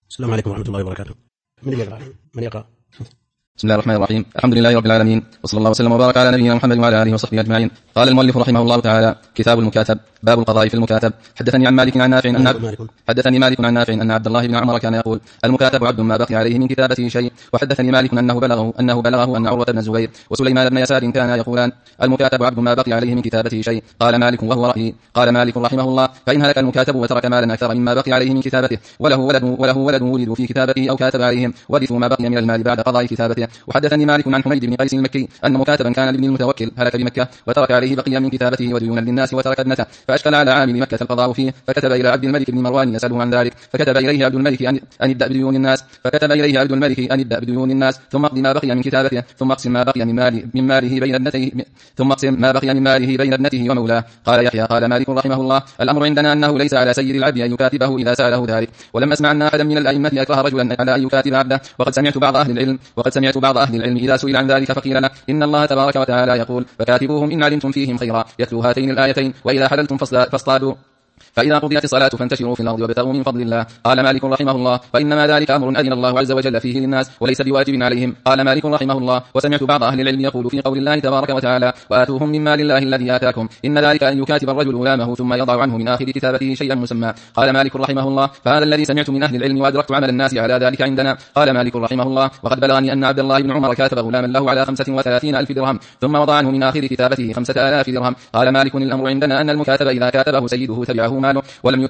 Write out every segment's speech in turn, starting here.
السلام عليكم ورحمة الله وبركاته. من يقرأ؟ بسم الله الرحمن الرحيم. الحمد لله رب العالمين، وصلى الله وسلم وبارك على نبينا محمد وعلى آله وصحبه أجمعين. قال المؤلف رحمه الله تعالى: كتاب المكاتب. باب القضاء في المكاتب. حدثني مالك عن نافع أن عبد الله بن عمر كان يقول: المكاتب عبد ما بقي عليه من كتابته شيء. وحدثني مالك أنه بلغه أن عروة بن الزبير وسليمان بن يسار كانا يقولان: المكاتب عبد ما بقي عليه من كتابته شيء. قال مالك وهو رأيي. قال مالك رحمه الله: فإن هلك المكاتب وترك مالا أكثر مما بقي عليه من كتابته وله ولد ولدوا في كتابته أو كاتب عليهم ورثوا ما بقي من المال بعد قضاء كتابته. وحدثني مالك عن حميد بن قيس المكي أن مكاتبا كان لابن المتوكل هلك بمكة وترك عليه بقيا من كتابته وديونا للناس وترك ابنته، فأشكل على عامل مكة القضاء فيه، فكتب إلى عبد الملك بن مروان يسأله عن ذلك، فكتب إليه عبد الملك أن يبدأ بديون الناس ثم اقض ما بقي من كتابته ثم اقسم ما بقي من ماله بين ابنته ومولاه. قال يحيى: قال مالك رحمه الله: الأمر عندنا أنه ليس على سيد العبد أن يكاتبه إذا سأله ذلك، ولم أسمع أن أحدا من الأئمة أكره رجلا على أن يكاتب عبده. وقد سمعت بعض أهل العلم إذا سئل عن ذلك فقيل له: إن الله تبارك وتعالى يقول: فكاتبوهم إن علمتم فيهم خيرا، يتلو هاتين الآيتين: وإذا حللتم فاصطادوا، فإذا قضيت الصلاة فانتشروا في الأرض وابتغوا من فضل الله. قال مالك رحمه الله: وإنما ذلك أمر أذن الله عز وجل فيه للناس وليس بواجب عليهم. قال مالك رحمه الله: وسمعت بعض أهل العلم يقول في قول الله تبارك وتعالى: وآتوهم من مال الله الذي آتاكم، إن ذلك أن يكاتب الرجل غلامه ثم يضع عنه من آخر كتابته شيئا مسمى. قال مالك رحمه الله: فهذا الذي سمعت من أهل العلم وأدركت عمل الناس على ذلك عندنا. قال مالك رحمه الله: وقد بلغني أن عبد الله بن عمر كاتب غلاما له على 35,000 درهم ثم وضع عنه من آخر كتابته 5,000 درهم. قال مالك: الأمر عندنا أن المكاتب إذا كاتبه سيده تبعه ماله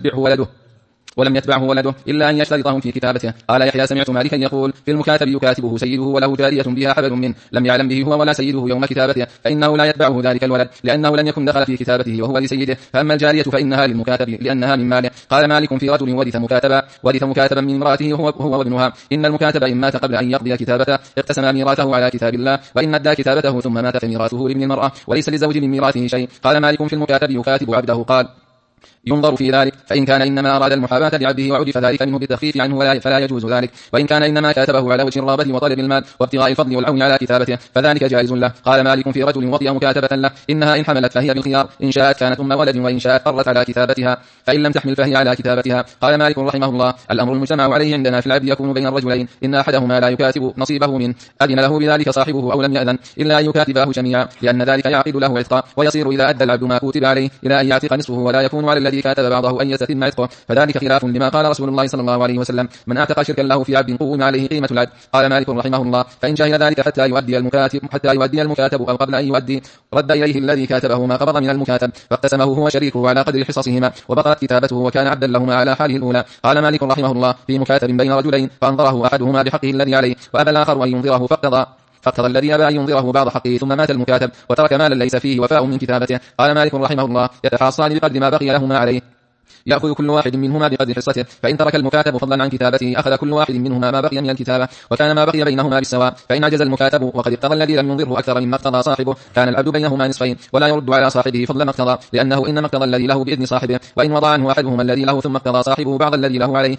ولم يتبعه ولده إلا أن يشترطهم في كتابته. قال يحيى: سمعت مالكا يقول: في المكاتب يكاتبه سيده وله جارية بها حبل منه لم يعلم به هو ولا سيده يوم كتابته، فإنه لا يتبعه ذلك الولد لأنه لم يكن دخل في كتابته وهو لسيده، فأما الجارية فإنها للمكاتب لأنها من ماله. قال مالك: في رجل ورث مكاتبا من امرأته هو وابنها، إن المكاتب إن مات قبل أن يقضي كتابته اقتسم ميراثه على كتاب الله، وإن أدى كتابته ثم مات فميراثه لابن المرأة وليس للزوج من ميراثه شيء. قال مالك: في المكاتب يكاتب عبده. قال: ينظر في ذلك، فإن كان إنما أراد المحاباة لعبده وعرف ذلك منه بالتخفيف عنه فلا يجوز ذلك، وإن كان إنما كاتبه على وجه الرغبة وطلب المال وابتغاء الفضل والعون على كتابته فذلك جائز له. قال مالك: في رجل وطئ مكاتبة له، إنها إن حملت فهي بالخيار، إن شاءت كانت أم ولد وإن شاءت قرت على كتابتها، فإن لم تحمل فهي على كتابتها. قال مالك رحمه الله: الأمر المجتمع عليه عندنا في العبد يكون بين الرجلين، إن أحدهما لا يكاتب نصيبه منه أذن له بذلك صاحبه أو لم يأذن، إلا أن يكاتباه جميعا، لأن ذلك يعقد له عتقا، ويصير إذا أدى العبد ما كتب عليه إلى أن يعتق نصفه، ولا يكون على الذي كاتب بعضه أن يستتم عتقه، فذلك خلاف لما قال رسول الله صلى الله عليه وسلم: من اعتق شركا له في عبد قوم عليه قيمة العبد. قال مالك رحمه الله: فإن جهل ذلك حتى يؤدي المكاتب أو قبل أن يؤدي رد إليه الذي كاتبه ما قبض من المكاتب، فاقتسمه هو شريكه على قدر حصصهما، وبقت كتابته وكان عبدا لهما على حاله الأولى. قال مالك رحمه الله: في مكاتب بين رجلين فأنظره أحدهما بحقه الذي عليه وأبى الآخر أن ينظره فاقتضى الذي أبى أن ينظره بعض حقه، ثم مات المكاتب وترك مالا ليس فيه وفاء من كتابته. قال مالك رحمه الله: يتحاصان بقدر ما بقي لهما عليه، يأخذ كل واحد منهما بقدر حصته، فإن ترك المكاتب فضلا عن كتابته أخذ كل واحد منهما ما بقي من الكتابة، وكان ما بقي بينهما بالسواء. فإن عجز المكاتب وقد اقتضى الذي لم ينظره أكثر مما اقتضى صاحبه كان العبد بينهما نصفين، ولا يرد على صاحبه فضل ما اقتضى، لأنه إنما اقتضى الذي له بإذن صاحبه، وإن وضع عنه أحدهما الذي له ثم اقتضى صاحبه بعض الذي له عليه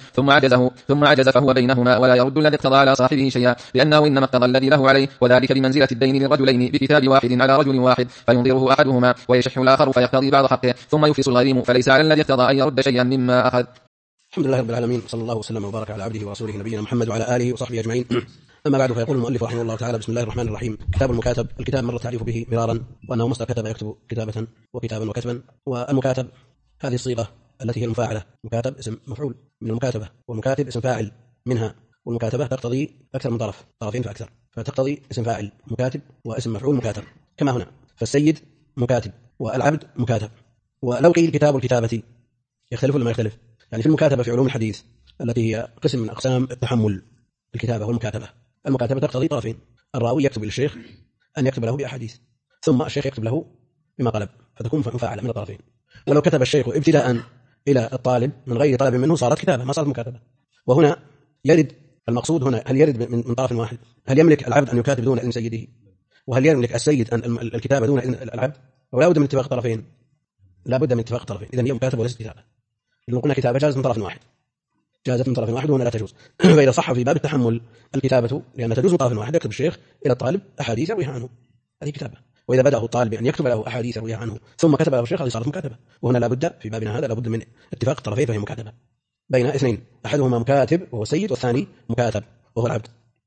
ثم عجز فهو بينهما، ولا يرد الذي اقتضى على صاحبه شيئا، لأنه إنما اقتضى الذي له عليه، وذلك بمنزلة الدين للرجلين بكتاب واحد على رجل واحد، فينظره أحدهما ويشح الآخر فيقتضي بعض حقه، ثم يفلس الغريم، فليس على الذي اقتضى أن يرد شيئا مما أخذ. الحمد لله رب العالمين، صلى الله وسلم وبارك على عبده ورسوله نبينا محمد وعلى آله وصحبه أجمعين. أما بعد، فيقول المؤلف رحمه الله تعالى: بسم الله الرحمن الرحيم. كتاب المكاتب. الكتاب مر التعريف به مرارا، وأنه مصدر كتب يكتب كتابة وكتابا وكتبا. والمكاتب هذه الصيغة التي هي المفاعلة، مكاتب اسم مفعول من المكاتبة، والمكاتب اسم فاعل منها، والمكاتبة تقتضي أكثر من طرفين فأكثر، فتقتضي اسم فاعل مكاتب واسم مفعول مكاتب كما هنا. فالسيد مكاتب والعبد مكاتب. ولو قيل كتاب الكتابة يختلف ولا ما يختلف؟ يعني في المكاتبة في علوم الحديث التي هي قسم من أقسام التحمل الكتابة والمكاتبة، المكاتبة تقتضي طرفين: الراوي يكتب للشيخ أن يكتب له بأحاديث، ثم الشيخ يكتب له بما طلب، فتكون مفاعلة من الطرفين. ولو كتب الشيخ ابتداء إلى الطالب من غير طلب منه صارت كتابة، ما صارت مكاتبة. وهنا يرد المقصود، هنا هل يرد من طرف واحد؟ هل يملك العبد أن يكاتب دون إذن سيده؟ وهل يملك السيد الكتابة دون إذن العبد؟ ولا بد من اتفاق الطرفين، لا بد من اتفاق الطرفين. إذن هي مكاتبة وليست كتابة. إذن قلنا كتابة جازت من طرف واحد، جازت من طرف واحد وهنا لا تجوز. فإذا صح في باب التحمل الكتابة لأن تجوز من طرف واحد، يكتب الشيخ إلى الطالب أحاديث يرويها عنه، هذه كتابة. وإذا بدأه الطالب أن يكتب له أحاديث يرويها عنه ثم كتب له الشيخ، هذه صارت مكاتبة. وهنا لا بد في بابنا هذا لا بد من اتفاق الطرفين، فهي مكاتبة. بين اثنين، أحدهما مكاتب وهو السيد، والثاني مكاتب وهو العبد.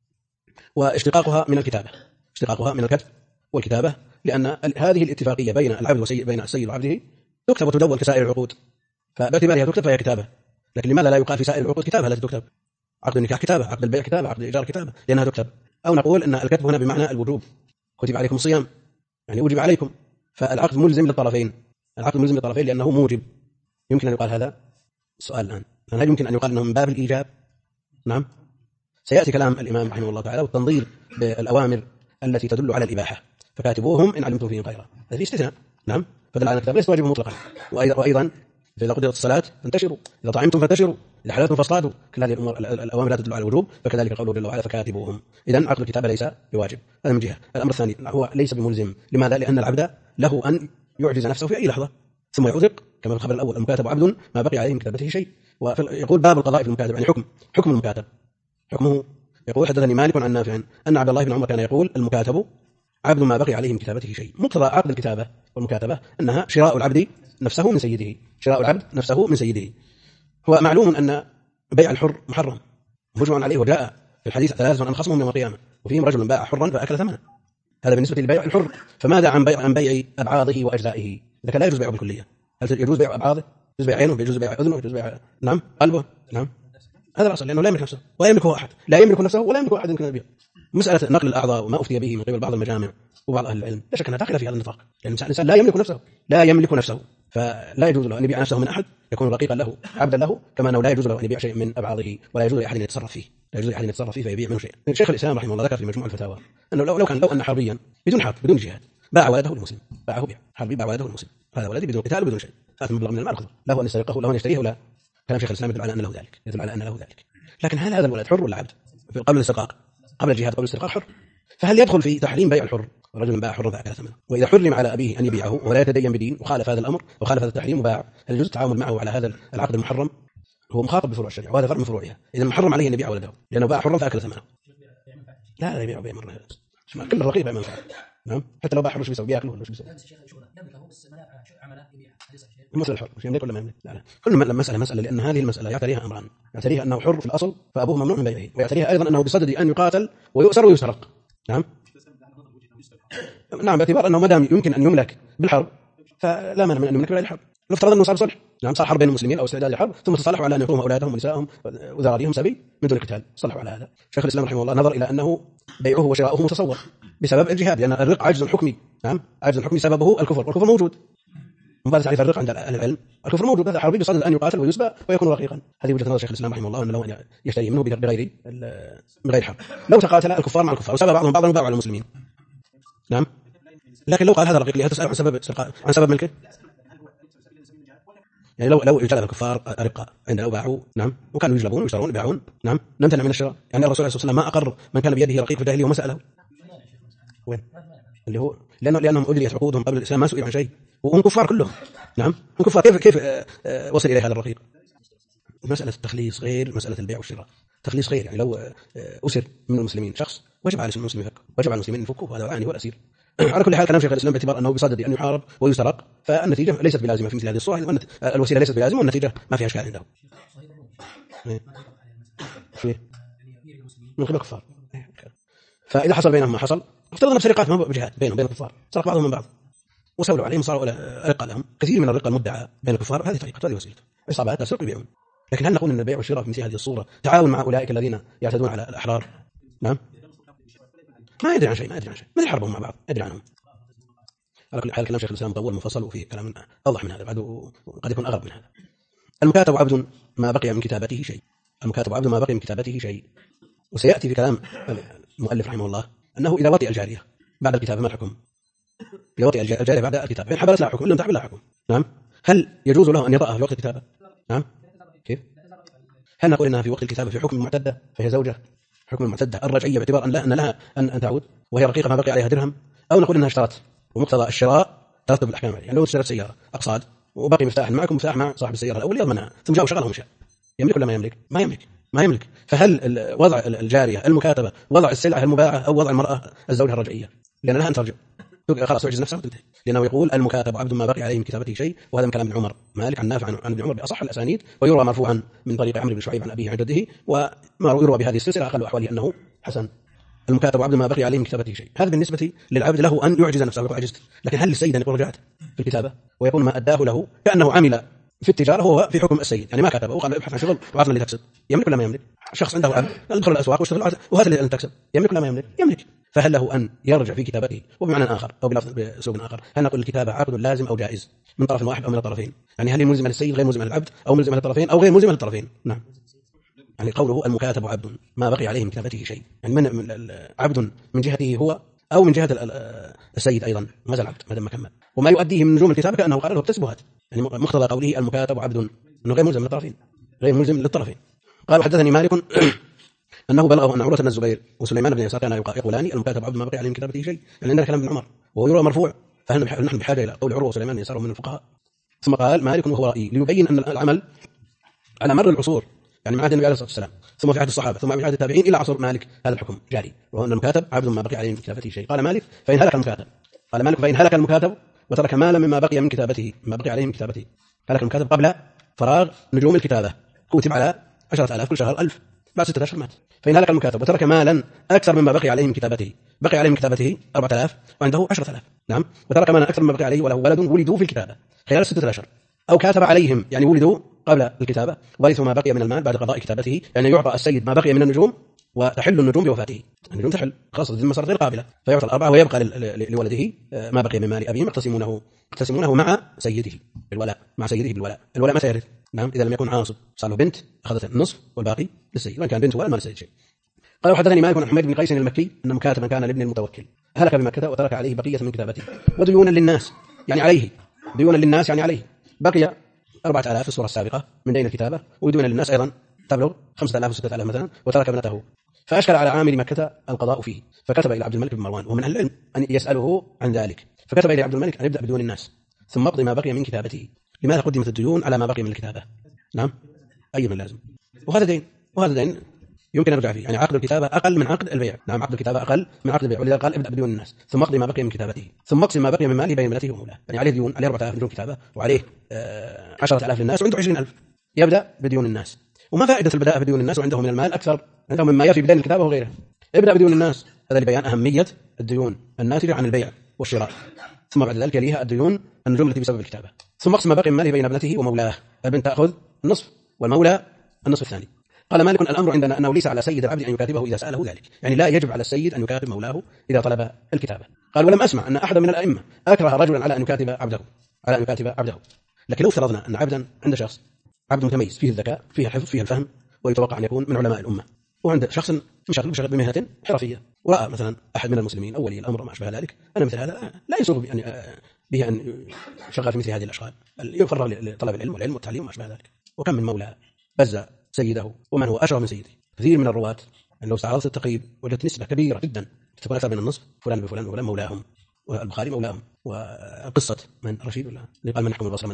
واشتقاقها من الكتابة، اشتقاقها من الكتب والكتابة، لأن هذه الاتفاقية بين العبد والسيد، بين السيد وعبده، تكتب وتدون كسائر العقود، فباعتبارها تكتب فهي كتابة. لكن لماذا لا يقال في سائر العقود كتابة التي تكتب؟ عقد النكاح كتابة، عقد البيع كتابة، عقد الإيجار كتابة، لأنها تكتب. أو نقول أن الكتب هنا بمعنى الوجوب، كتب عليكم الصيام يعني وجب عليكم، فالعقد ملزم للطرفين، العقد ملزم للطرفين لأنه موجب. يمكن أن يقال هذا السؤال الآن، هل يمكن أن يقال أنه من باب الإيجاب؟ نعم، سيأتي كلام الإمام رحمه الله تعالى والتنظير بالأوامر التي تدل على الإباحة، فكاتبوهم إن علمتم فيهم خيرا، هذه استثناء. نعم، فدل على الكتاب ليس واجبا مطلقا. وأيضا إذا قدرت الصلاة فانتشروا، إذا طعمتم فانتشروا، إذا حللتم فاصطادوا، كل هذه الأمور الأوامر لا تدل على الوجوب، فكذلك قوله جل وعلا فكاتبوهم. إذن عقد الكتابة ليس بواجب، هذا من جهة. الأمر الثاني هو ليس بملزم. لماذا؟ لأن العبد له أن يعجز نفسه في أي لحظة ثم يعتق، كما في الخبر الأول المكاتب عبد ما بقي عليه من كتابته شيء. ويقول باب القضاء في المكاتب، يعني حكم المكاتب، حكمه يقول حدثني مالك عن نافع أن عبد الله بن عمر كان يقول المكاتب عبد ما بقي عليه من كتابته شيء. مقتضى عقد الكتابة والمكاتبة أنها شراء العبد نفسه من سيده، شراء العبد نفسه من سيده. هو معلوم أن بيع الحر محرم مجمع عليه، وجاء في الحديث 3 من خصمهم يوم القيامة وفيهم رجل باع حرا فأكل ثمنه. هذا بالنسبة للبيع الحر. فماذا عن بيع أبعاضه وأجزائه؟ إذا كان لا يجوز بيعه بالكلية، هل يجوز بيع أبعاضه؟ يجوز بيع عينه، يجوز بيع أذنه، يجوز بيع نعم قلبه؟ نعم، هذا الأصل، لأنه لا يملك نفسه ولا يملكه أحد، لا يملك نفسه ولا يملكه أحد يمكن أن يبيع. مسألة نقل الأعضاء وما أفتي به من قبل بعض المجامع وبعض أهل العلم لا شك أنها داخلة في هذا النطاق، لأن الإنسان لا يملك نفسه، لا يملك نفسه، فلا يجوز له أن يبيع نفسه من أحد، يكون رقيقا له عبدا له، كما أنه لا يجوز له أن يبيع شيء من أبعاضه، ولا يجوز لأحد أن يتصرف فيه، لا يجوز لأحد أن يتصرف فيه فيبيع منه شيء. شيخ الإسلام رحمه الله ذكر في مجموع الفتاوى أنه لو أن حربيا بدون حرب بدون جهاد باع ولده المسلم، باعه بيع حربي، باع ولده المسلم، هذا ولدي بدون قتال وبدون شيء، هذا مبلغ من المال أخذه، له أن يسرقه، له أن يشتريه، ولا كلام شيخ الإسلام يدل على أن له ذلك، يدل على أن له ذلك. لكن هل هذا الولد حر ولا عبد؟ قبل الاسترقاق، قبل الجهاد، قبل الاسترقاق حر، فهل يدخل في تحريم بيع الحر؟ رجل باع حرا فأكل ثمنه، وإذا حرم على أبيه أن يبيعه ولا يتدين بدين وخالف هذا الأمر وخالف هذا التحريم وباع، هل يجوز التعامل معه على هذا العقد المحرم؟ هو مخاطب بفروع الشريعة وهذا فرع من فروعها. إذا محرم عليه أن يبيع ولده لأنه باع حرا فأكل ثمنه، لا يبيع بيع مرة، كل الرقيق بيع منفعة. نعم، حتى لو باع حر وش بيسوي؟ بياكله ولا وش بيسوي؟ مثل الحر مش يملك ولا ما يملك؟ لا. كل مسألة، لأن هذه المسألة يعتريها أمران، يعتريها أنه حر في الأصل فأبوه ممنوع من بيعه، ويعتريها أيضا أنه بصدد أن يقاتل ويؤسر ويسرق. نعم، نعم، باعتبار أنه ما دام يمكن أن يملك بالحرب فلا مانع من أن يملك بغير الحرب. لو افترض أنه صار صلح، نعم، صار حرب بين المسلمين أو استعداد للحرب، ثم تصالحوا على أن يقوموا أولادهم ونسائهم وذراريهم سبيل من دون القتال، صلحوا على هذا. شيخ الإسلام رحمه الله نظر إلى أنه بيعه وشراؤه متصور بسبب الجهاد، لأن الرق عجز حكمي، نعم، عجز حكمي سببه الكفر، والكفر موجود. مبادئ تعريف الرق عند أهل العلم، الكفر موجود، هذا حربي بصدد أن يقاتل ويسبى ويكون رقيقا. هذه وجهة نظر شيخ الإسلام رحمه الله، أنه لو أن يشتري منه بغير حرب، لو تقاتل الكفار مع الكفار وسبى بعضهم بعضا وباعوا على المسلمين. نعم، لكن لو قال هذا رقيق لي تسأل عن سبب ملكه، يعني لو اجتلب الكفار أرقاء عند لو باعوا، نعم، وكانوا يجلبون ويشترون ويبيعون، نعم، نمتنع من الشراء. يعني الرسول صلى الله عليه وسلم ما أقر من كان بيده رقيق في الجاهلية وما سأله، وين اللي هو لأنهم أجريت عقودهم قبل الإسلام ما سئلوا عن شيء وهم كفار كلهم. نعم، هم كفار، كيف وصل إليه هذا الرقيق؟ مسألة التخليص غير مسألة البيع والشراء، تخليص غير، يعني لو أسر من المسلمين شخص وجب على المسلم يفك، وجب على المسلمين يفكوا، وهذا عاني والأسير. على كل حال كلام شيخ الإسلام باعتبار أنه بصدد أن يحارب ويسرق، فالنتيجة ليست بلازمة في مثل هذه الصورة، الوسيلة ليست بلازمة والنتيجة ما فيها إشكال عنده من قبل الكفار. فإذا حصل بينهم ما حصل، افترضنا بسرقات ما بجهاد بينهم بين الكفار، سرق بعضهم من بعض وسولوا عليهم، صاروا أرقى لهم، كثير من الرقة المدعى بين الكفار، هذه طريقة، هذه وسيلة، عصابات تسرق ويبيعون. لكن هل نقول أن البيع والشراء في مثل هذه الصورة تعاون مع أولئك الذين يعتدون على الأحرار؟ نعم، ما يدري عن شيء، ما يحاربون مع بعض، يدري عنهم. على كل حال كلام شيخ الإسلام مطول مفصل وفيه كلام أوضح من هذا بعد، وقد يكون أغرب من هذا. المكاتب عبد ما بقي من كتابته شيء، المكاتب عبد ما بقي من كتابته شيء. وسيأتي في كلام المؤلف رحمه الله أنه إذا وطئ الجارية بعد الكتابة ما الحكم؟ إذا وطئ الجارية بعد الكتابة فإن حبلت لها حكم، إن لم تحبل لها حكم. نعم، هل يجوز له أن يطأها في وقت الكتابة؟ نعم، كيف؟ هل نقول إنها في وقت الكتابة في حكم المعتدة فهي زوجة، حكم المعتدة الرجعية باعتبار أن لها أن تعود وهي رقيقة ما بقي عليها درهم، أو نقول إنها اشترت ومقتضى الشراء ترتب الأحكام عليه؟ يعني لو اشترت سيارة أقصاد وبقي مفتاح معكم، مفتاح مع صاحب السيارة الأول يضمنها، ثم جاء وشغله ومشى، يملك ولا ما يملك؟ ما يملك. فهل وضع الجارية المكاتبة وضع السلعة المباعة أو وضع المرأة الزوجة الرجعية؟ لأن لها أن ترجع، خلاص تعجز نفسه وتنتهي، لأنه يقول المكاتب عبد ما بقي عليه من كتابته شيء، وهذا من كلام ابن عمر مالك عن نافع عن ابن عمر بأصح الأسانيد، ويروى مرفوعا من طريق عمرو بن شعيب عن أبيه عن جده، وما يروى بهذه السلسلة أقل أحواله أنه حسن. المكاتب عبد ما بقي عليه من كتابته شيء، هذا بالنسبة للعبد له أن يعجز نفسه ويقول عجزت، لكن هل للسيد أن يقول رجعت في الكتابة ويكون ما أداه له كأنه عمل في التجارة هو في حكم السيد، يعني ما كتبه وقال ابحث عن شغل وعطنا اللي تكسب، يملك ولا ما يملك؟ شخص عنده عبد يدخل الأسواق ويشتغل وهات اللي تكسب، يملك ولا ما يملك؟ يملك. فهل له أن يرجع في كتابته؟ وبمعنى آخر أو بأسلوب آخر، هل نقول الكتابة عقد لازم أو جائز من طرف واحد أو من الطرفين؟ يعني هل هي ملزمة للسيد غير ملزمة للعبد، أو ملزمة للطرفين أو غير ملزمة للطرفين؟ نعم. يعني قوله المكاتب عبد ما بقي عليه من كتابته شيء، يعني من عبد من جهته هو أو من جهة السيد أيضا ما زال عبد ما دام كمل، وما يؤديه من نجوم الكتابة كأنه قال له اكتسبها، يعني مقتضى قوله المكاتب عبد أنه غير ملزم للطرفين، غير ملزم للطرفين. قال حدثني مالك أنه بلغه أن عروة بن الزبير وسليمان بن يسار كانا يقولان المكاتب عبد ما بقي عليه من كتابته شيء، يعني عندنا كلام ابن عمر وهو يروى مرفوع، فهل نحن بحاجة إلى قول عروة وسليمان بن يسار من الفقهاء؟ ثم قال مالك وهو رأيي ليبين أن العمل على مر العصور، يعني من عهد النبي عليه الصلاة والسلام ثم في عهد الصحابة ثم في عهد التابعين إلى عصر مالك هذا الحكم جاري، وهو أن المكاتب عبد ما بقي عليه من كتابته شيء. قال مالك فإن هلك المكاتب، قال مالك فإن هلك المكاتب وترك مالا مما بقي من كتابته ما بقي عليه من كتابته، هلك المكاتب قبل فراغ نجوم الكتابة كتب على 10,000 كل شهر 1000 بعد 6 أشهر مات. فإن هلك المكاتب وترك مالا أكثر مما بقي عليه من كتابته، بقي عليه من كتابته 4000 وعنده 10,000، نعم، وترك مالا أكثر مما بقي عليه وله ولد ولدوا في الكتابة خلال 6 أشهر، أو كاتب عليهم يعني ولدوا قبل الكتابة ورثوا ما بقي من المال بعد قضاء كتابته، يعني يعطى السيد ما بقي من النجوم وتحل النجوم بوفاته، النجوم تحل خلاص الذمة صارت غير قابلة، فيعطى الأربعة ويبقى لولده ما بقي من مال أبيهم يقتسمونه مع سيده بالولاء، مع سيده بالولاء. الولاء متى يرث؟ نعم إذا لم يكن عاصب صار له بنت أخذت النصف والباقي للسيد، وإن كان بنت ولا ما للسيد شيء. قال وحدثني مالك عن حميد بن قيس المكي أن مكاتبا كان لابن المتوكل هلك بمكة وترك عليه بقية من كتابته وديونا للناس، يعني عليه ديونا للناس يعني عليه بقي 4000 في الصورة السابقة من دين الكتابة، وديونا للناس أيضا تبلغ 5000 و6000 مثلا، وترك ابنته، فأشكل على عامل مكة القضاء فيه، فكتب إلى عبد الملك بن مروان ومن أهل العلم أن يسأله عن ذلك، فكتب إلى عبد الملك أن يبدأ بديون الناس ثم اقضي ما بقي من كتابته. لماذا قدمت الديون على ما بقي من الكتابة؟ نعم أي من لازم، وهذا دين يمكن أن نرجع فيه، يعني عقد الكتابة أقل من عقد البيع، نعم عقد الكتابة أقل من عقد البيع، ولذلك قال ابدأ بديون الناس ثم اقضي ما بقي من كتابته ثم اقسم ما بقي من ماله بين ابنته ومولاه، يعني عليه ديون، عليه 4000 ديون كتابة وعليه 10,000 للناس وعنده 20,000، يبدأ بديون الناس. وما فائدة البداء بديون الناس وعنده من المال أكثر عندهم مما يفي بدين الكتابة وغيره؟ ابدأ بديون الناس، هذا لبيان أهمية الديون الناتجة عن البيع والشراء، ثم بعد ذلك يليها الديون النجوم التي بسبب الكتابة، ثم اقسم ما بقي من ماله بين ابنته ومولاه، البنت تأخذ النصف والمولى النصف الثاني. قال مالك الأمر عندنا أنه ليس على سيد العبد أن يكاتبه إذا سأله ذلك، يعني لا يجب على السيد أن يكاتب مولاه إذا طلب الكتابة. قال ولم أسمع أن أحد من الأئمة أكره رجلا على أن يكاتب عبده، لكن لو فرضنا أن عبدا عند شخص عبد متميز فيه الذكاء فيه الحفظ فيه الفهم ويتوقع أن يكون من علماء الأمة، وعند شخص مشغل بمهنة حرفية، ورأى مثلا أحد من المسلمين أو ولي الأمر وما أشبه ذلك أن مثل هذا لا يسوغ به أن يشغل في مثل هذه الأشغال، يفرغ لطلب العلم والعلم والتعليم وما أشبه ذلك. وكم من مولى بز سيده ومن هو أشرف من سيده. كثير من الرواة لو استعرضت التقريب وجدت نسبة كبيرة جدا تكون أكثر من النصف فلان بفلان وفلان مولاهم، والبخاري مولاهم. وقصة من رشيد ولا اللي قال من يحكم البصرة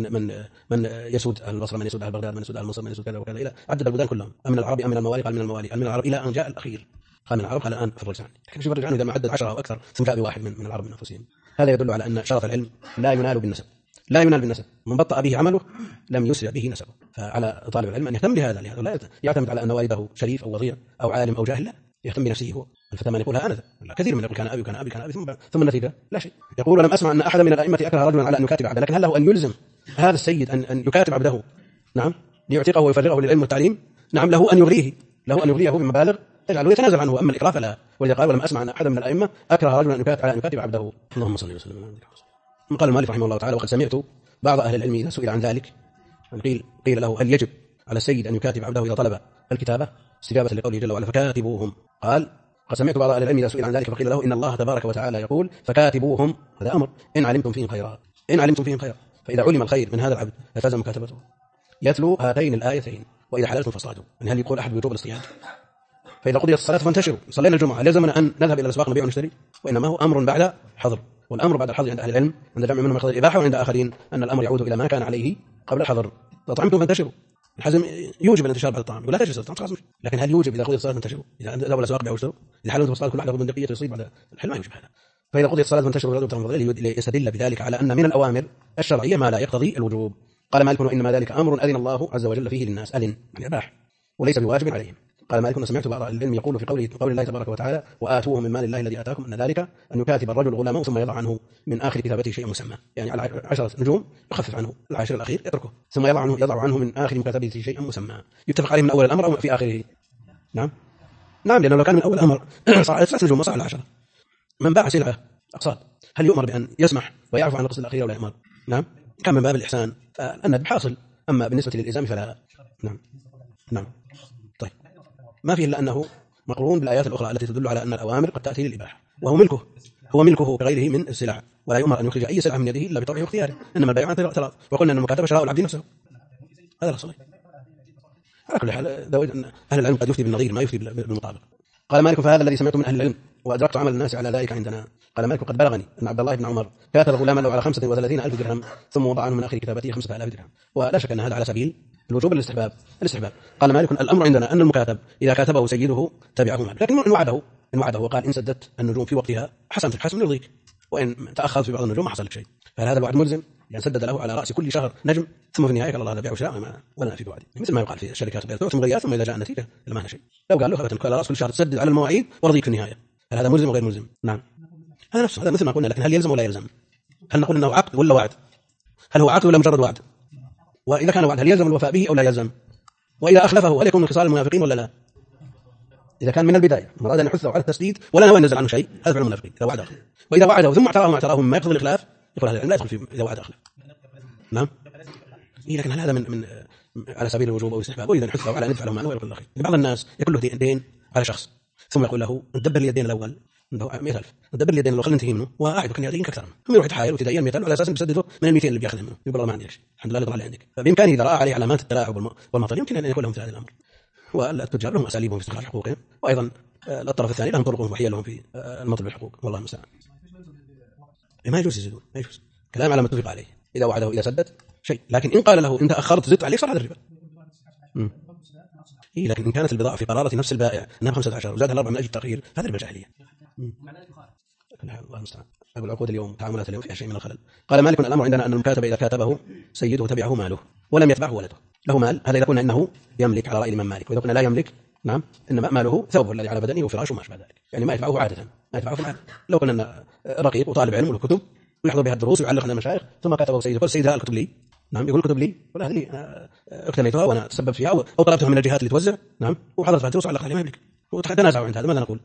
من يسود البصرة من يسود بغداد من يسود المصر من يسود كذا وكذا إلى عدد البلدان كلهم، أمن العرب أم من الموالي، قال من الموالي، من العرب إلى أن جاء الأخير قال من العرب، قال الآن في الرجعان. لكن شوف الرجعان إذا ما عدد 10 أو أكثر ثم جاء بواحد من العرب من أنفسهم. هذا يدل على أن شرف العلم لا ينال بالنسب، من بطأ به عمله لم يسرع به نسبه. فعلى طالب العلم أن يهتم لهذا لا يعتمد على أن والده شريف أو وضيع أو عالم أو جاهل، لا يهتم بنفسه هو. الفتى من يقولها أنا كثير من يقول كان أبي ثم النتيجة لا شيء. يقول ولم أسمع أن أحد من الأئمة أكره رجلا على أن يكاتب عبده، لكن هل له أن يلزم هذا السيد أن يكاتب عبده؟ نعم ليعتقه ويفرغه للعلم والتعليم، نعم له أن يغريه بمبالغ يجعله يتنازل عنه، أما الإكراه فلا. ولذا قال ولم أسمع أن أحد من الأئمة أكره رجلا أن يكاتب عبده. اللهم صل وسلم على نبينا محمد. قال المؤلف رحمه الله تعالى وقد سمعت بعض أهل العلم إذا سئل عن ذلك قيل له هل يجب على السيد أن يكاتب عبده إذا طلب الكتابة استجابة لقوله جل وعلا فكاتبوهم. قال قد سمعت بعض أهل العلم إذا سئل عن ذلك فقيل له إن الله تبارك وتعالى يقول فكاتبوهم، هذا أمر إن علمتم فيهم خيرا، فإذا علم الخير من هذا العبد لازم مكاتبته. يتلو هاتين الآيتين وإذا حللتم فاصطادوا. هل يقول أحد بوجوب الاصطياد؟ فإذا قضيت الصلاة فانتشروا، صلينا الجمعة لازمنا أن نذهب إلى الأسواق نبيع ونشتري؟ وإنما هو أمر بعد حظر، والأمر بعد الحظر عند أهل العلم عند جمع منهم يقتضي الإباحة، وعند آخرين أن الأمر يعود إلى ما كان عليه قبل الحظر. طعمتم فانتشروا، الحزم يوجب الانتشار بعد الطعام، ولا تجلس الطعام خلاص. لكن هل يوجب إذا قضيت الصلاة فانتشروا؟ إذا ذهبوا إلى الأسواق بيعوا واشتروا؟ إذا حللتم الصلاة كل واحد يأخذ بندقية يصيب بعد الحل ما يوجب هذا. فإذا قضيت الصلاة فانتشروا في الأرض وابتغوا من فضله ليستدل بذلك على أن من الأوامر الشرعية ما لا يقتضي الوجوب. قال مالك وإنما ذلك أمر أذن الله عز وجل فيه للناس، أذن يعني أباح، وليس بواجب عليهم. قال مالك سمعت بعض العلم يقول في قول الله تبارك وتعالى وآتوهم من مال الله الذي آتاكم أن ذلك أن يكاتب الرجل غلامه ثم يضع عنه من آخر كتابته شيء مسمى، يعني على 10 نجوم يخفف عنه العاشر الأخير يتركه، ثم يضع عنه من آخر مكاتبته شيئا مسمى يتفق عليه من أول الأمر أو في آخره. نعم لأنه لو كان من أول الأمر صار على 9 نجوم وصار على 10. من باع سلعة أقساط هل يؤمر بأن يسمح ويعفو عن القسط الأخير ولا يؤمر؟ نعم كان من باب الإحسان فالندب حاصل، أما بالنسبة للإلزام فلا. نعم طيب ما فيه إلا أنه مقرون بالآيات الأخرى التي تدل على أن الأوامر قد تأتي للإباحة، وهو ملكه كغيره من السلع، ولا يؤمر أن يخرج أي سلعة من يده إلا بطبعه واختياره، إنما البيع عن اعتراض، وقلنا أن المكاتبة شراء العبد نفسه. هذا لا صحيح. على كل حال أهل العلم قد يفتي بالنظير ما يفتي بالمطابق. قال مالك فهذا الذي سمعت من أهل العلم وأدركت عمل الناس على ذلك عندنا. قال مالك قد بلغني أن عبد الله بن عمر كاتب غلاما له على 35,000 درهم ثم وضع عنه من آخر كتابته 5,000 درهم، ولا شك أن هذا على سبيل الوجوب الاستحباب. قال مالك الأمر عندنا أن المكاتب إذا كاتبه سيده تبعه مال، لكن إن وعده وقال إن سددت النجوم في وقتها حسنت الحسن يرضيك، وإن تأخرت في بعض النجوم ما حصل لك شيء، فهل هذا الوعد ملزم؟ يعني سدد له على رأس كل شهر نجم ثم في النهاية قال الله هذا بيع وشراء ولا في بعد، مثل ما يقال في الشركات تعطي مغريات ثم إذا جاء النتيجة لما شيء. لو قال له على رأس كل شهر تسدد على المواعيد ورضيك في النهاية، هل هذا ملزم وغير ملزم؟ نعم هذا نفسه، هذا مثل ما قلنا، لكن هل يلزم ولا يلزم؟ هل نقول أنه عقد ولا وعد؟ هل هو عقد ولا مجرد وعد؟ وإذا كان وعد هل يلزم الوفاء به أو لا يلزم؟ وإذا أخلفه هل يكون من خصال المنافقين ولا لا؟ إذا كان من البداية مراد أن يحثه على التسديد ولا نوى نزل عنه شيء هذا فعل المنافقين إذا وعد أخلف، وإذا وعده ثم اعتراه مما يقتضي الإخلاف يقول هذا لا يدخل في إذا وعد أخلف. نعم لكن هل هذا من على سبيل الوجوب أو الاستحباب؟ وإذا نحثه على أن يدفع له ماله ويقول الأخير. بعض الناس يكون له دين على شخص ثم يقول له دبر لي الدين الأول 100,000 دبر لي الدين الأول خلينا ننتهي منه وأعدك أن يعطيك أكثر منه، هم يروح يتحايل وتدين 200 على أساس بيسدده من ال 200 اللي بياخذه منه، يقول الله ما عندي شيء الحمد لله اللي طلع لي عندك. فبإمكانه إذا رأى عليه علامات التلاعب والمطر يمكن أن يكون لهم في هذا الأمر، والتجار لهم أساليبهم في استخراج حقوقهم، وأيضا الطرف الثاني لهم طرقهم وحيلهم في المطر بالحقوق، والله المستعان. ما يجوز يزيدون، ما يجوز، كلام على ما اتفق عليه، إذا وعده إذا سدد شيء، لكن إن قال له أنت أخرت زدت عليه صار هذا الربا. لكن إن كانت البضاعة في قرارة نفس البائع أنها 15 وزادها 4 من أجل التأخير هذا ربا جاهلية. الله المستعان. أقول العقود اليوم تعاملات اليوم فيها شيء من الخلل. قال مالك الأمر عندنا أن المكاتب إذا كاتبه سيده تبعه ماله ولم يتبعه ولده، له مال، هذا إذا قلنا إنه يملك على رأي الإمام مالك، وإذا قلنا لا يملك نعم إنما ماله ثوبه الذي على بدنه وفراشه وما أشبه ذلك، يعني ما يتبعه عادة، ما يتبعه في العادة. لو قلنا أن رقيق وطالب علم وله كتب ويحضر بها الدروس ويعلق على المشايخ ثم كتبه سيده قال سيد هذا الكتب لي، نعم يقول كتب لي ولا هذه اقتنيتها وأنا أتسبب فيها أو طلبتها من الجهات اللي توزع، نعم وحضرت فيها الدروس وعلق عليها ما يملك، وتنازعوا عند هذا ماذا نقول؟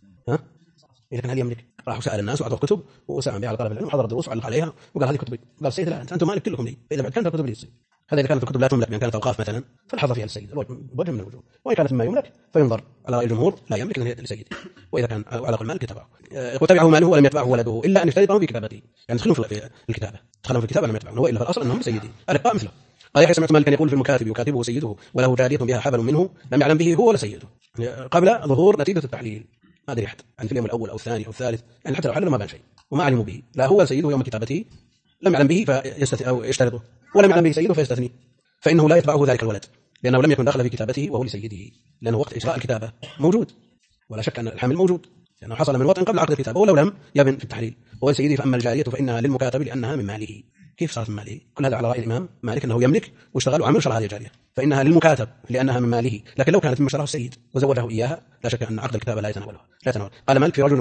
إذا كان هل يملك؟ راح سأل الناس وأعطوا كتب وسأل بها على طلب العلم وحضر الدروس وعلق عليها وقال هذه كتبي، قال السيد لا أنتم مالك كلكم لي، فإذا بعد كانت الكتب لي السيد. هذا إذا كانت الكتب لا تملك، بأن كانت أوقاف مثلا فالحظ فيها السيد وجه من الوجوه، وإن كانت مما يملك فينظر على رأي الجمهور لا يملك لأن لسيده، وإذا كان على كل مال كتبه وتبعه ماله ولم يتبعه ولده إلا أن يشترطه في كتابته، يعني يدخلون في الكتابة، يدخلون في الكتابة لم يتبعه، وإلا فالأصل أنهم سيدي الرقاء مثله. قال يحيى سمعت مالكا يقول في المكاتب يكاتبه سيده وله جارية بها حبل منه لم يعلم به هو ولا سيده، يعني قبل ظهور نتيجة التحليل ما أدري أحد يعني في اليوم الأول أو الثاني أو الثالث، يعني حتى لو حلل ما بان شيء وما علموا به، لا هو سيده يوم كتابته لم يعلم به فيستثني أو يشترطه، ولم يعلم به سيده فيستثني، فإنه لا يتبعه ذلك الولد لأنه لم يكن دخل في كتابته وهو لسيده، لأنه وقت إجراء الكتابة موجود ولا شك أن الحامل موجود لأنه حصل من وطن قبل عقد الكتابة ولو لم يبن في التحليل، وهو لسيده. فأما الجارية فإنها للمكاتب لأنها من ماله. كيف صارت من ماله؟ كل هذا على رأي الإمام مالك أنه يملك واشتغل وعمل شرع هذه الجارية، فإنها للمكاتب لأنها من ماله، لكن لو كانت مما شرعه السيد وزوجه إياها لا شك أن عقد الكتابة لا يتناولها. قال مالك في رجل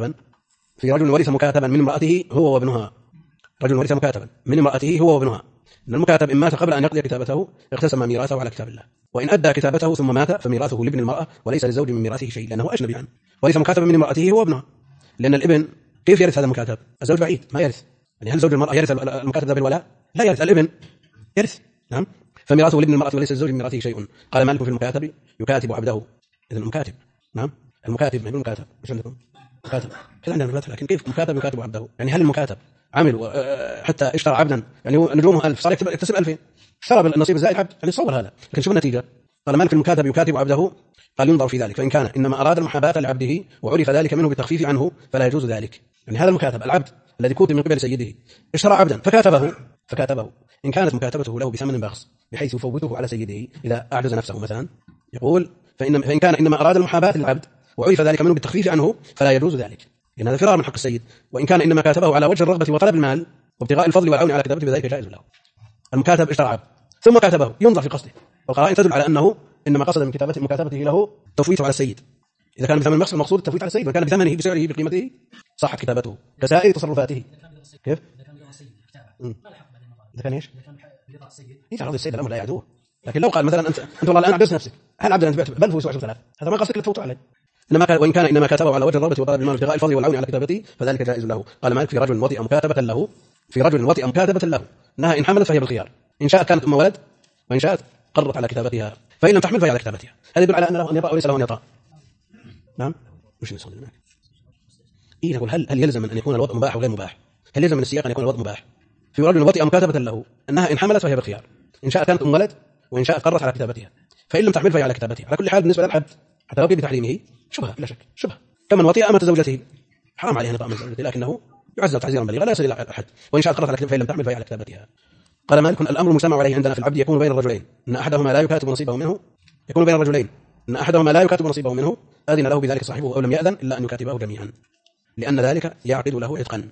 ورث مكاتبا من امرأته هو وابنها، رجل ورث مكاتبا من امرأته هو وابنها، إن المكاتب إن مات قبل أن يقضي كتابته اقتسم ميراثه على كتاب الله، وإن أدى كتابته ثم مات فميراثه لابن المرأة وليس للزوج من ميراثه شيء لأنه أجنبي عنه. ورث مكاتبا من امرأته هو وابنها، لأن الابن كيف يرث هذا المكاتب؟ الزوج بعيد ما يرث، يعني هل زوج المرأة يرث المكاتب بالولاء؟ لا يرث، الابن يرث، نعم، فميراثه لابن المرأة وليس للزوج من ميراثه شيء. قال مالك في المكاتب يكاتب عبده، إذا المكاتب نعم المكاتب ما يقول مكاتب مش عندكم مكاتب كذا عندنا مكاتب، لكن كيف مكاتب يكاتب عبده؟ يعني هل المكاتب عمل حتى اشترى عبدا يعني نجومه 1000 صار يكتسب 2000 اشترى بالنصيب الزائد عبد، يعني تصور هذا، لكن شوف النتيجة. قال مالك المكاتب يكاتب عبده، قال ينظر في ذلك، فإن كان إنما أراد المحاباة لعبده وعرف ذلك منه بالتخفيف عنه فلا يجوز ذلك. يعني هذا المكاتب العبد الذي كتب من قبل سيده اشترى عبدا فكاتبه إن كانت مكاتبته له بثمن بخس بحيث يفوته على سيده إذا أعجز نفسه مثلا، يقول فإن كان إنما أراد المحاباة للعبد وعرف ذلك منه بالتخفيف عنه فلا يجوز ذلك. لأن هذا فرار من حق السيد، وإن كان إنما كاتبه على وجه الرغبة وطلب المال وابتغاء الفضل والعون على كتابته فذلك جائز له. المكاتب اشترى عبد ثم كاتبه ينظر في قصده، والقرائن تدل على أنه إنما قصد من مكاتبته له تفويته على السيد. إذا كان بثمن المقصود التفويت على السيد، وكان بثمنه بسعره بقيمته صحت كتابته كسائر تصرفاته. كيف؟ إذا كان إيش؟ إذا رضي السيد الأمر لا يعدوه. لكن لو قال مثلا أنت والله الآن عبدت نفسك، هل عبد أنت بعت بل هو سوى 10,000، هذا ما قصدك تفوت عليه. وإن كان إنما كاتبه على وجه الرغبة وطلب المال ابتغاء الفضل والعون على كتابته فذلك جائز له. قال مالك في رجل وطئ مكاتبة له انها إن حملت فهي بالخيار، إن شاءت كانت أم ولد وإن شاءت قرت على كتابتها، فإن لم تحمل فهي على كتابتها. هذا يدل على أن له أن يطأ وليس له أن يطأ. نعم وش نسوي معك؟ إيه نقول هل يلزم أن يكون الوطء مباح وغير مباح؟ هل يلزم من السياق أن يكون الوطء مباح؟ في رجل وطئ مكاتبة له أنها إن حملت فهي بالخيار، إن شاءت كانت أم ولد وإن شاءت قرت على كتابتها، فإن لم تحمل فهي على كتابتها. على كل حال بالنسبة للحد حتى لو بتحريمه شبهة بلا شك، شبهة كمن وطئ أمة زوجته حرام عليه أن يطأ من زوجته، لكنه يعزل تعزيرا بليغا لا يصل إلى الحد. وإن شاءت قرت على كتابها فإن لم تحمل فهي على كتابتها. قال مالك الأمر المجتمع عليه عندنا في العبد يكون بين الرجلين إن أحدهما لا يكاتب نصيبه منه أذن له بذلك صاحبه أو لم يأذن إلا أن يكاتبه جميعا، لأن ذلك يعقد له عتقا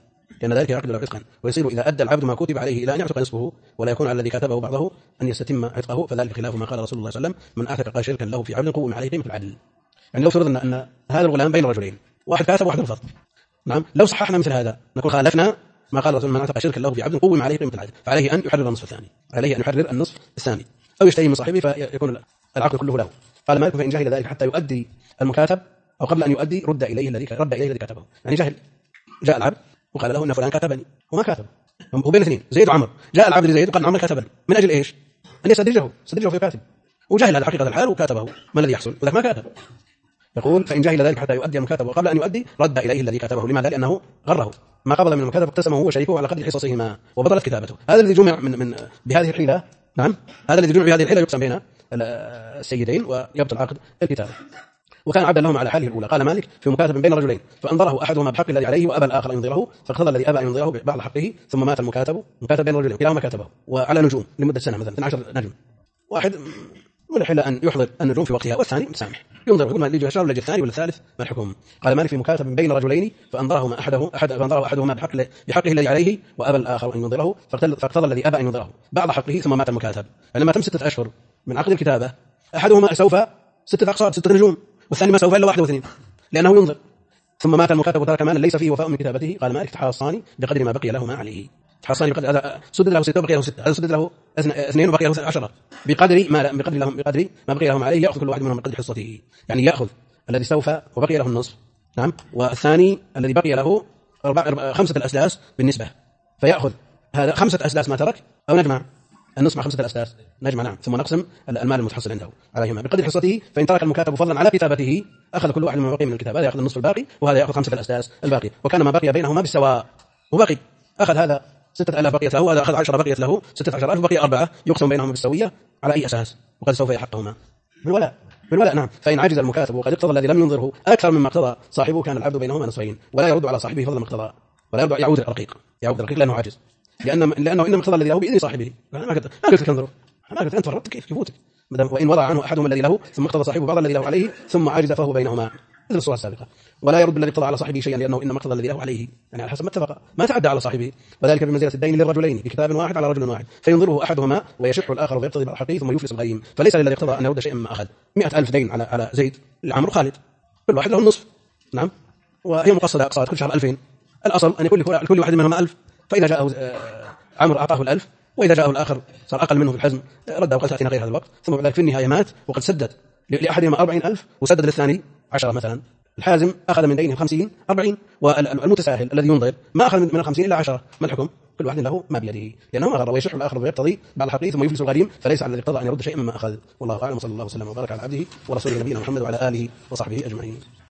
ويصير إذا أدى العبد ما كتب عليه إلى أن يعتق نصفه ولا يكون على الذي كاتبه بعضه أن يستتم عتقه، فذلك خلاف ما قال رسول الله صلى الله عليه وسلم من أعتق شركا له في عبد قوم عليه قيمة العدل. يعني لو فرضنا أن هذا الغلام بين رجلين، واحد كاتب وواحد رفض، نعم لو صححنا مثل هذا نقول خالفنا ما قال رسول من أعتق شركا له في عبد قوم عليه قيمة العدل، فعليه أن يحرر النصف الثاني أو يشتري من صاحبه فيكون العقد كله له. قال مالك فإن جهل ذلك حتى يؤدي المكاتب أو قبل أن يؤدي رد إليه الذي كتبه. يعني جاهل جاء العبد وقال له إن فلان كتبني وما كتب، وبين اثنين زيد وعمر، جاء العبد لزيد وقال عمر كتبني من أجل إيش؟ أن يستدرجه في كاتب، وجاهل هذا حقيقة الحال وكاتبه، ما الذي يحصل؟ وذاك ما كاتب. يقول فإن جهل ذلك حتى يؤدي المكاتب وقبل أن يؤدي رد إليه الذي كتبه. لماذا؟ لأنه غره، ما قبض من المكاتب اقتسمه هو وشريكه على قدر حصصهما وبطلت كتابته. هذا الذي جمع من بهذه الحيلة، نعم هذا الذي جمع بهذه الحيلة يقسم بين السيدين ويبطل عقد الكتابة. وكان عبدا لهم على حاله الأولى. قال مالك في مكاتب بين رجلين فأنظره أحدهما بحق الذي عليه وأبى الآخر أن ينظره، فاقتضى الذي أبى أن ينظره بعض حقه، ثم مات المكاتب بين رجلين كلاهما كتبه وعلى نجوم لمدة سنة مثلا 12 نجم، واحد ملح إلى أن يحضر النجوم في وقتها والثاني متسامح ينظر يقول ما اللي يجي شهر ولا الثاني ولا الثالث ما الحكم. قال مالك في مكاتب بين رجلين فأنظره أحدهما بحقه الذي عليه وأبى الآخر أن ينظره، فاقتضى الذي أبى أن ينظره بعض حقه ثم مات المكاتب. لما تم 6 أشهر من عقد الكتابة أحدهما سوف 6 أقساط 6 نجوم والثاني ما سوف إلا 1 و2 لأنه ينظر، ثم مات المكاتب وترك مالا ليس فيه وفاء من كتابته. قال مالك تحاصان بقدر ما بقي له ما عليه، تحاصان بقدر هذا سدد له 6 وبقي له 6، هذا سدد له 2 وبقي له 10 بقدر ما بقي لهم عليه، يأخذ كل واحد منهم بقدر حصته. يعني يأخذ الذي سوف وبقي له النصف، نعم، والثاني الذي بقي له 5 الأسداس بالنسبة، فيأخذ هذا 5 أسداس ما ترك، أو نجمع النصف مع 5 الأسداس نجمع، نعم، ثم نقسم المال المتحصل عنده عليهما بقدر حصته. فإن ترك المكاتب فضلا على كتابته أخذ كل واحد مما بقي من الكتاب، هذا يأخذ النصف الباقي وهذا يأخذ 5 الأسداس الباقي، وكان ما بقي بينهما بالسواء وبقي أخذ هذا 6000 بقيت له، هذا أخذ 10 بقيت له 16000 بقي 4 يقسم بينهم بالسوية على أي أساس؟ وقد سوف يحقهما بالولاء، نعم. فإن عجز المكاتب وقد اقتضى الذي لم ينظره أكثر مما اقتضى صاحبه كان العبد بينهما نصفين، ولا يرد على صاحبه فضل ما اقتضى، ولا يعود الرقيق لأنه عاجز، لأنه إنما اقتضى الذي له بإذن صاحبه. ما قلت لك انظروا، ما قلت أنت فرطت كيف يفوتك. وإن وضع عنه أحدهما الذي له ثم اقتضى صاحبه بعض الذي له عليه ثم عاجز فهو بينهما مثل الصورة السابقة. ولا يرد الذي اقتضى على صاحبه شيئا لأنه إنما اقتضى الذي له عليه، يعني على حسب ما اتفق، ما تعدى على صاحبه. وذلك بمنزلة الدين للرجلين بكتاب واحد على رجل واحد، فينظره أحدهما ويشح الآخر ويقتضي بعض حقه ثم يفلس الغريم. فليس للذي اقتضى أن يرد شيئا مما أخذ 100,000 دين على زيد لعمرو خالد، كل واحد له النصف، نعم، وهي مقصدة أقساط كل شهر 2000. الأصل أن يكون لكل واحد منهما 1000، فإذا جاءه عمرو أعطاه 1000، وإذا جاءه الآخر صار أقل منه في الحزم رده وقال تأتينا غير هذا الوقت، ثم بعد ذلك في النهاية مات وقد سدد لأحدهما 40,000 وسدد للثاني 10 مثلا. الحازم أخذ من دينه 50 40، والمتساهل الذي ينظر ما أخذ من 50 إلا 10. ما الحكم؟ كل واحد له ما بيده، لأنه ما غر ويشح الآخر ويقتضي بعض حقه ثم يفلس الغريم، فليس على الذي اقتضى أن يرد شيئا مما أخذ. والله أعلم، صلى الله وسلم وبارك على عبده ورسوله نبينا محمد وعلى آله وصحبه أجمعين.